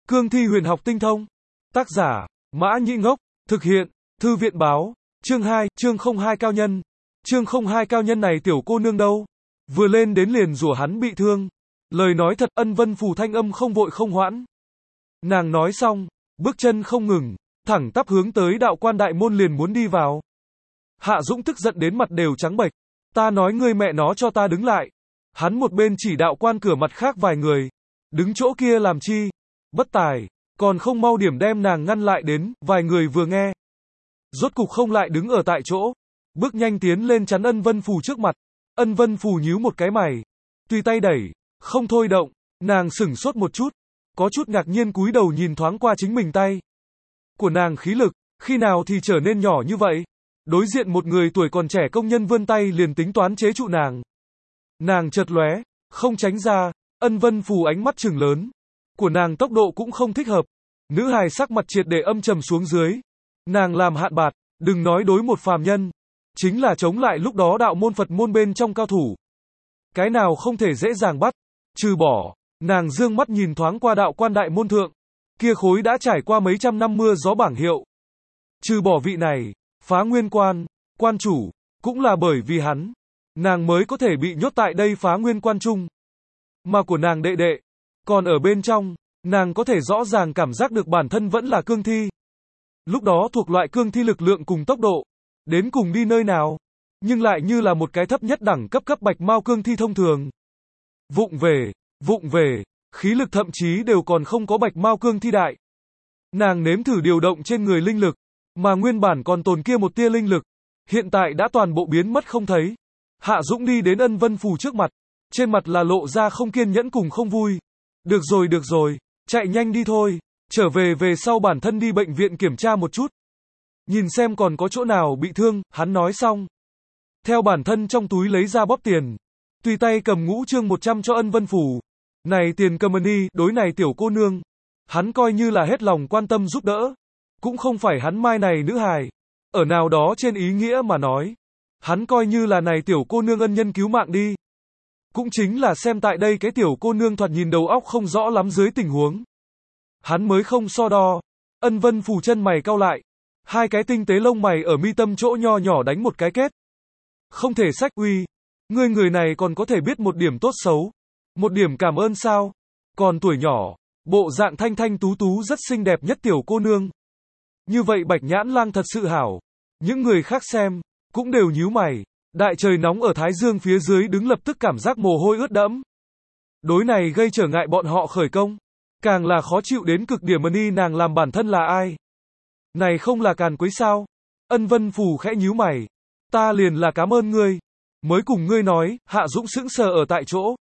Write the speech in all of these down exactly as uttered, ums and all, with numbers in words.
Cương thi huyền học tinh thông. Tác giả, Mã Nhĩ Ngốc. Thực hiện, Thư viện báo. Chương hai, chương không hai cao nhân. Chương không hai cao nhân này tiểu cô nương đâu? Vừa lên đến liền rủa hắn bị thương. Lời nói thật, Ân Vân Phù thanh âm không vội không hoãn. Nàng nói xong, bước chân không ngừng, thẳng tắp hướng tới đạo quan đại môn liền muốn đi vào. Hạ Dũng tức giận đến mặt đều trắng bệch. Ta nói ngươi mẹ nó cho ta đứng lại. Hắn một bên chỉ đạo quan cửa mặt khác vài người. Đứng chỗ kia làm chi? Bất tài, còn không mau điểm đem nàng ngăn lại đến, vài người vừa nghe. Rốt cục không lại đứng ở tại chỗ. Bước nhanh tiến lên chắn Ân Vân Phù trước mặt. Ân Vân Phù nhíu một cái mày. Tùy tay đẩy, không thôi động, nàng sửng sốt một chút. Có chút ngạc nhiên cúi đầu nhìn thoáng qua chính mình tay. Của nàng khí lực, khi nào thì trở nên nhỏ như vậy? Đối diện một người tuổi còn trẻ công nhân vươn tay liền tính toán chế trụ nàng. Nàng chợt lóe, không tránh ra, Ân Vân Phù ánh mắt trừng lớn. Của nàng tốc độ cũng không thích hợp. Nữ hài sắc mặt triệt để âm trầm xuống dưới. Nàng làm hạn bạt, đừng nói đối một phàm nhân. Chính là chống lại lúc đó đạo môn Phật môn bên trong cao thủ. Cái nào không thể dễ dàng bắt, trừ bỏ. Nàng dương mắt nhìn thoáng qua đạo quan đại môn thượng. Kia khối đã trải qua mấy trăm năm mưa gió bảng hiệu. Trừ bỏ vị này, Phá Nguyên Quan, quan chủ, cũng là bởi vì hắn. Nàng mới có thể bị nhốt tại đây Phá Nguyên Quan chung. Mà của nàng đệ đệ, còn ở bên trong, nàng có thể rõ ràng cảm giác được bản thân vẫn là cương thi. Lúc đó thuộc loại cương thi lực lượng cùng tốc độ, đến cùng đi nơi nào, nhưng lại như là một cái thấp nhất đẳng cấp cấp bạch mao cương thi thông thường. Vụng về, vụng về, khí lực thậm chí đều còn không có bạch mao cương thi đại. Nàng nếm thử điều động trên người linh lực, mà nguyên bản còn tồn kia một tia linh lực, hiện tại đã toàn bộ biến mất không thấy. Hạ Dũng đi đến Ân Vân Phù trước mặt, trên mặt là lộ ra không kiên nhẫn cùng không vui. Được rồi được rồi, chạy nhanh đi thôi, trở về về sau bản thân đi bệnh viện kiểm tra một chút. Nhìn xem còn có chỗ nào bị thương, hắn nói xong. Theo bản thân trong túi lấy ra bóp tiền, tùy tay cầm ngũ chương một trăm cho Ân Vân Phù. Này tiền cầm đi, đối này tiểu cô nương. Hắn coi như là hết lòng quan tâm giúp đỡ. Cũng không phải hắn mai này nữ hài. Ở nào đó trên ý nghĩa mà nói. Hắn coi như là này tiểu cô nương ân nhân cứu mạng đi. Cũng chính là xem tại đây cái tiểu cô nương thoạt nhìn đầu óc không rõ lắm dưới tình huống. Hắn mới không so đo. Ân Vân Phù chân mày cau lại. Hai cái tinh tế lông mày ở mi tâm chỗ nho nhỏ đánh một cái kết. Không thể sách uy. Ngươi người này còn có thể biết một điểm tốt xấu. Một điểm cảm ơn sao? Còn tuổi nhỏ, bộ dạng thanh thanh tú tú rất xinh đẹp nhất tiểu cô nương. Như vậy Bạch Nhãn Lang thật sự hảo. Những người khác xem, cũng đều nhíu mày. Đại trời nóng ở Thái Dương phía dưới đứng lập tức cảm giác mồ hôi ướt đẫm. Đối này gây trở ngại bọn họ khởi công. Càng là khó chịu đến cực điểm ni nàng làm bản thân là ai? Này không là càn quấy sao? Ân Vân Phù khẽ nhíu mày. Ta liền là cảm ơn ngươi. Mới cùng ngươi nói, Hạ Dũng sững sờ ở tại chỗ.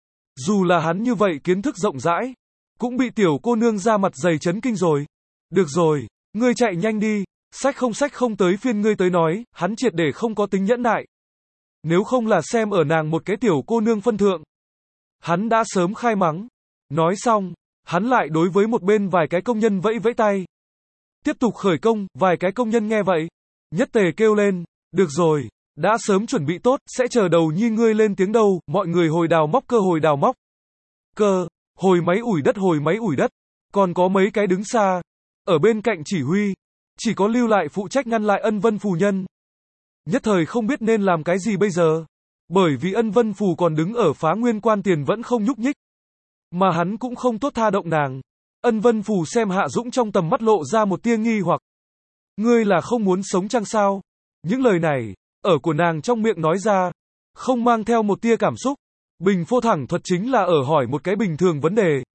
Dù là hắn như vậy kiến thức rộng rãi, cũng bị tiểu cô nương ra mặt dày chấn kinh rồi. Được rồi, ngươi chạy nhanh đi, sách không sách không tới phiên ngươi tới nói, hắn triệt để không có tính nhẫn nại. Nếu không là xem ở nàng một cái tiểu cô nương phân thượng. Hắn đã sớm khai mắng. Nói xong, hắn lại đối với một bên vài cái công nhân vẫy vẫy tay. Tiếp tục khởi công, vài cái công nhân nghe vậy. Nhất tề kêu lên, được rồi, đã sớm chuẩn bị tốt, sẽ chờ đầu nhi ngươi lên tiếng đâu, mọi người hồi đào móc cơ hồi đào móc. Cơ, hồi máy ủi đất hồi máy ủi đất. Còn có mấy cái đứng xa, ở bên cạnh chỉ huy. Chỉ có lưu lại phụ trách ngăn lại Ân Vân Phù nhân. Nhất thời không biết nên làm cái gì bây giờ. Bởi vì Ân Vân Phù còn đứng ở Phá Nguyên Quan tiền vẫn không nhúc nhích. Mà hắn cũng không tốt tha động nàng. Ân Vân Phù xem Hạ Dũng trong tầm mắt lộ ra một tia nghi hoặc. Ngươi là không muốn sống chăng sao? Những lời này, ở của nàng trong miệng nói ra, không mang theo một tia cảm xúc. Bình phô thẳng thuật chính là ở hỏi một cái bình thường vấn đề.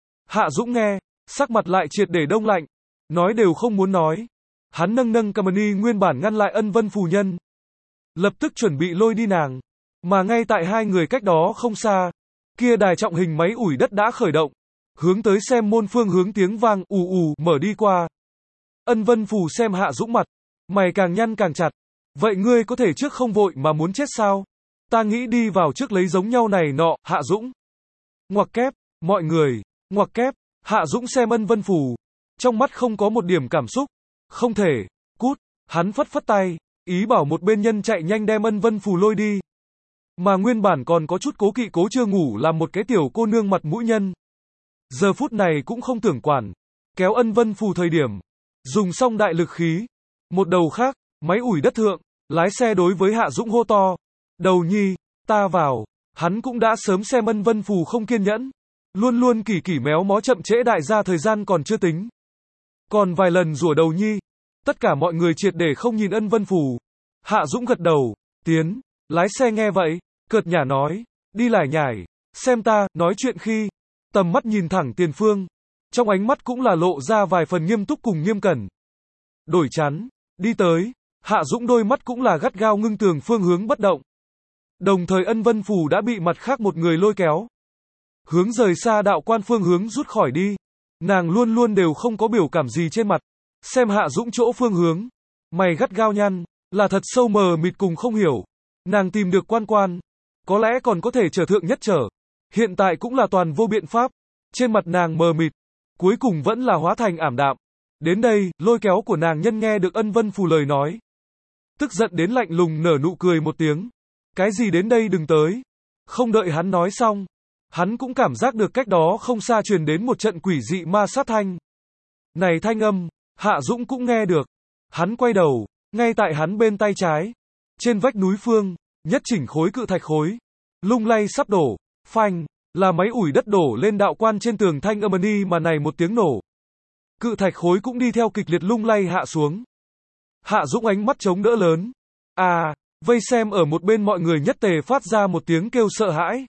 Hạ Dũng nghe, sắc mặt lại triệt để đông lạnh. Nói đều không muốn nói. Hắn nâng nâng cầm ni nguyên bản ngăn lại Ân Vân Phù nhân. Lập tức chuẩn bị lôi đi nàng. Mà ngay tại hai người cách đó không xa. Kia đài trọng hình máy ủi đất đã khởi động. Hướng tới xem môn phương hướng tiếng vang ù ù mở đi qua. Ân Vân Phù xem Hạ Dũng mặt. Mày càng nhăn càng chặt. Vậy ngươi có thể trước không vội mà muốn chết sao? Ta nghĩ đi vào trước lấy giống nhau này nọ, Hạ Dũng. Ngoặc kép, mọi người, ngoặc kép, Hạ Dũng xem Ân Vân Phù. Trong mắt không có một điểm cảm xúc. Không thể, cút, hắn phất phất tay, ý bảo một bên nhân chạy nhanh đem Ân Vân Phù lôi đi. Mà nguyên bản còn có chút cố kỵ cố chưa ngủ làm một cái tiểu cô nương mặt mũi nhân. giờ phút này cũng không tưởng quản, kéo Ân Vân Phù thời điểm, dùng xong đại lực khí. Một đầu khác, máy ủi đất thượng, lái xe đối với Hạ Dũng hô to, đầu nhi, ta vào, hắn cũng đã sớm xem Ân Vân Phù không kiên nhẫn, luôn luôn kỳ kỳ méo mó chậm trễ đại gia thời gian còn chưa tính. Còn vài lần rủa đầu nhi, tất cả mọi người triệt để không nhìn Ân Vân Phù. Hạ Dũng gật đầu, tiến, lái xe nghe vậy, cợt nhả nói, đi lải nhải, xem ta, nói chuyện khi, tầm mắt nhìn thẳng tiền phương, trong ánh mắt cũng là lộ ra vài phần nghiêm túc cùng nghiêm cẩn. Đổi chắn, đi tới, Hạ Dũng đôi mắt cũng là gắt gao ngưng tường phương hướng bất động. Đồng thời Ân Vân Phù đã bị mặt khác một người lôi kéo, hướng rời xa đạo quan phương hướng rút khỏi đi. Nàng luôn luôn đều không có biểu cảm gì trên mặt, xem Hạ Dũng chỗ phương hướng, mày gắt gao nhăn, là thật sâu mờ mịt cùng không hiểu. Nàng tìm được quan quan, có lẽ còn có thể trở thượng nhất trở, hiện tại cũng là toàn vô biện pháp. Trên mặt nàng mờ mịt, cuối cùng vẫn là hóa thành ảm đạm. Đến đây, lôi kéo của nàng nhân nghe được Ân Vân Phù lời nói, tức giận đến lạnh lùng nở nụ cười một tiếng. Cái gì đến đây đừng tới. Không đợi hắn nói xong, hắn cũng cảm giác được cách đó không xa truyền đến một trận quỷ dị ma sát thanh. Này thanh âm, Hạ Dũng cũng nghe được. Hắn quay đầu, ngay tại hắn bên tay trái, trên vách núi phương, nhất chỉnh khối cự thạch khối, lung lay sắp đổ, phanh, là máy ủi đất đổ lên đạo quan trên tường thanh âm đi mà này một tiếng nổ. Cự thạch khối cũng đi theo kịch liệt lung lay hạ xuống. Hạ Dũng ánh mắt chống đỡ lớn. À, vây xem ở một bên mọi người nhất tề phát ra một tiếng kêu sợ hãi.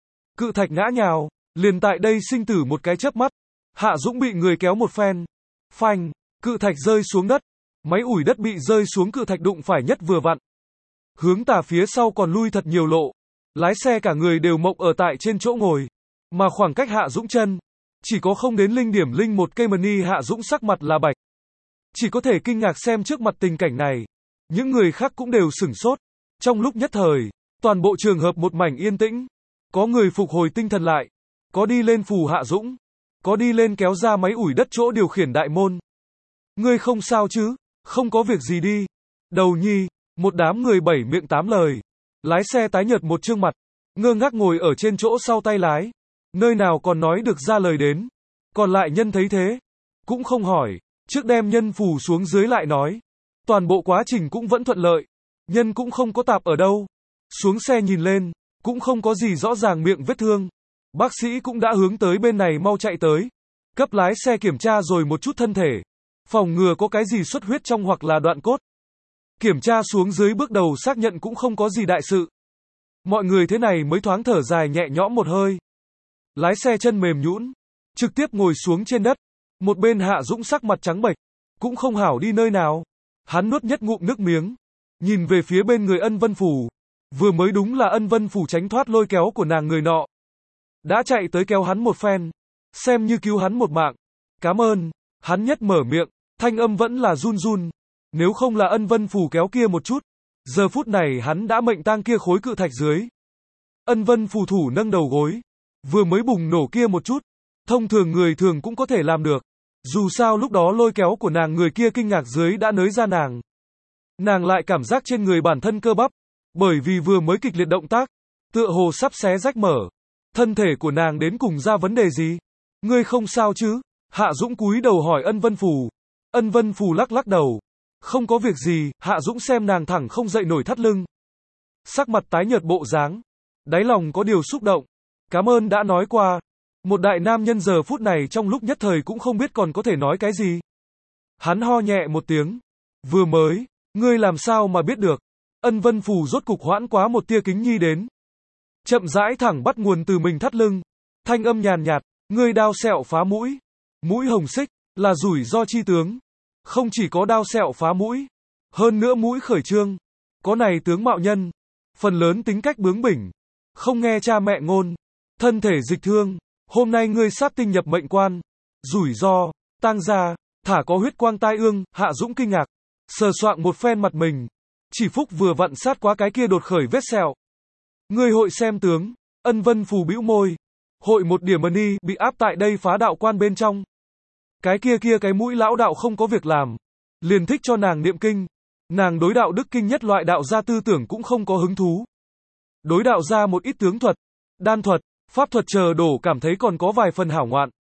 Cự thạch ngã nhào, liền tại đây sinh tử một cái chớp mắt. Hạ Dũng bị người kéo một phen. Phanh, cự thạch rơi xuống đất. Máy ủi đất bị rơi xuống cự thạch đụng phải nhất vừa vặn. Hướng tả phía sau còn lui thật nhiều lộ. Lái xe cả người đều mộng ở tại trên chỗ ngồi. Mà khoảng cách Hạ Dũng chân, chỉ có không đến linh điểm linh một cây mani. Hạ Dũng sắc mặt là bạch, chỉ có thể kinh ngạc xem trước mặt tình cảnh này. Những người khác cũng đều sửng sốt. Trong lúc nhất thời, toàn bộ trường hợp một mảnh yên tĩnh. Có người phục hồi tinh thần lại, có đi lên phù Hạ Dũng, có đi lên kéo ra máy ủi đất chỗ điều khiển đại môn. Ngươi không sao chứ? Không có việc gì đi. Đầu nhi, một đám người bảy miệng tám lời. Lái xe tái nhợt một trương mặt, ngơ ngác ngồi ở trên chỗ sau tay lái, nơi nào còn nói được ra lời đến. Còn lại nhân thấy thế, cũng không hỏi, trước đem nhân phù xuống dưới lại nói. Toàn bộ quá trình cũng vẫn thuận lợi, nhân cũng không có tạp ở đâu. Xuống xe nhìn lên, cũng không có gì rõ ràng miệng vết thương. Bác sĩ cũng đã hướng tới bên này mau chạy tới, cấp lái xe kiểm tra rồi một chút thân thể, phòng ngừa có cái gì xuất huyết trong hoặc là đoạn cốt. Kiểm tra xuống dưới bước đầu xác nhận cũng không có gì đại sự. Mọi người thế này mới thoáng thở dài nhẹ nhõm một hơi. Lái xe chân mềm nhũn, trực tiếp ngồi xuống trên đất. Một bên Hạ Dũng sắc mặt trắng bệch, cũng không hảo đi nơi nào. Hắn nuốt nhất ngụm nước miếng, nhìn về phía bên người Ân Vân Phù. Vừa mới đúng là Ân Vân Phù tránh thoát lôi kéo của nàng người nọ, đã chạy tới kéo hắn một phen, xem như cứu hắn một mạng. Cảm ơn. Hắn nhất mở miệng, thanh âm vẫn là run run. Nếu không là Ân Vân Phù kéo kia một chút, giờ phút này hắn đã mệnh tang kia khối cự thạch dưới. Ân Vân Phù thủ nâng đầu gối, vừa mới bùng nổ kia một chút, thông thường người thường cũng có thể làm được. Dù sao lúc đó lôi kéo của nàng người kia kinh ngạc dưới đã nới ra nàng. Nàng lại cảm giác trên người bản thân cơ bắp, bởi vì vừa mới kịch liệt động tác, tựa hồ sắp xé rách mở. Thân thể của nàng đến cùng ra vấn đề gì? Ngươi không sao chứ? Hạ Dũng cúi đầu hỏi Ân Vân Phù. Ân Vân Phù lắc lắc đầu. Không có việc gì. Hạ Dũng xem nàng thẳng không dậy nổi thắt lưng, sắc mặt tái nhợt bộ dáng, đáy lòng có điều xúc động. Cảm ơn đã nói qua. Một đại nam nhân giờ phút này trong lúc nhất thời cũng không biết còn có thể nói cái gì. Hắn ho nhẹ một tiếng. Vừa mới, ngươi làm sao mà biết được? Ân Vân Phù rốt cục hoãn quá một tia kính nhi đến, chậm rãi thẳng bắt nguồn từ mình thắt lưng. Thanh âm nhàn nhạt, ngươi đao sẹo phá mũi, mũi hồng xích, là rủi ro chi tướng. Không chỉ có đao sẹo phá mũi, hơn nữa mũi khởi trương. Có này tướng mạo nhân, phần lớn tính cách bướng bỉnh, không nghe cha mẹ ngôn, thân thể dịch thương. Hôm nay ngươi sát tinh nhập mệnh quan, rủi ro, tang gia, thả có huyết quang tai ương. Hạ Dũng kinh ngạc, sờ soạng một phen mặt mình, chỉ phúc vừa vặn sát quá cái kia đột khởi vết sẹo. Ngươi hội xem tướng. Ân Vân Phù bĩu môi, hội một điểm mani bị áp tại đây phá đạo quan bên trong. Cái kia kia cái mũi lão đạo không có việc làm, liền thích cho nàng niệm kinh. Nàng đối đạo đức kinh nhất loại đạo gia tư tưởng cũng không có hứng thú. Đối đạo gia một ít tướng thuật, đan thuật, pháp thuật chờ đổ cảm thấy còn có vài phần hảo ngoạn.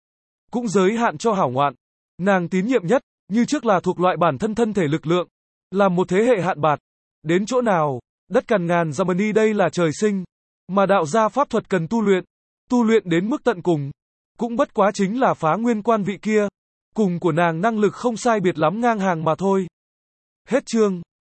cũng giới hạn cho hảo ngoạn. Nàng tín nhiệm nhất, như trước là thuộc loại bản thân thân thể lực lượng, là một thế hệ hạn bạt. Đến chỗ nào, đất cằn ngàn dặm đi đây là trời sinh, mà đạo gia pháp thuật cần tu luyện, tu luyện đến mức tận cùng, cũng bất quá chính là phá nguyên quan vị kia, cùng của nàng năng lực không sai biệt lắm ngang hàng mà thôi. Hết chương.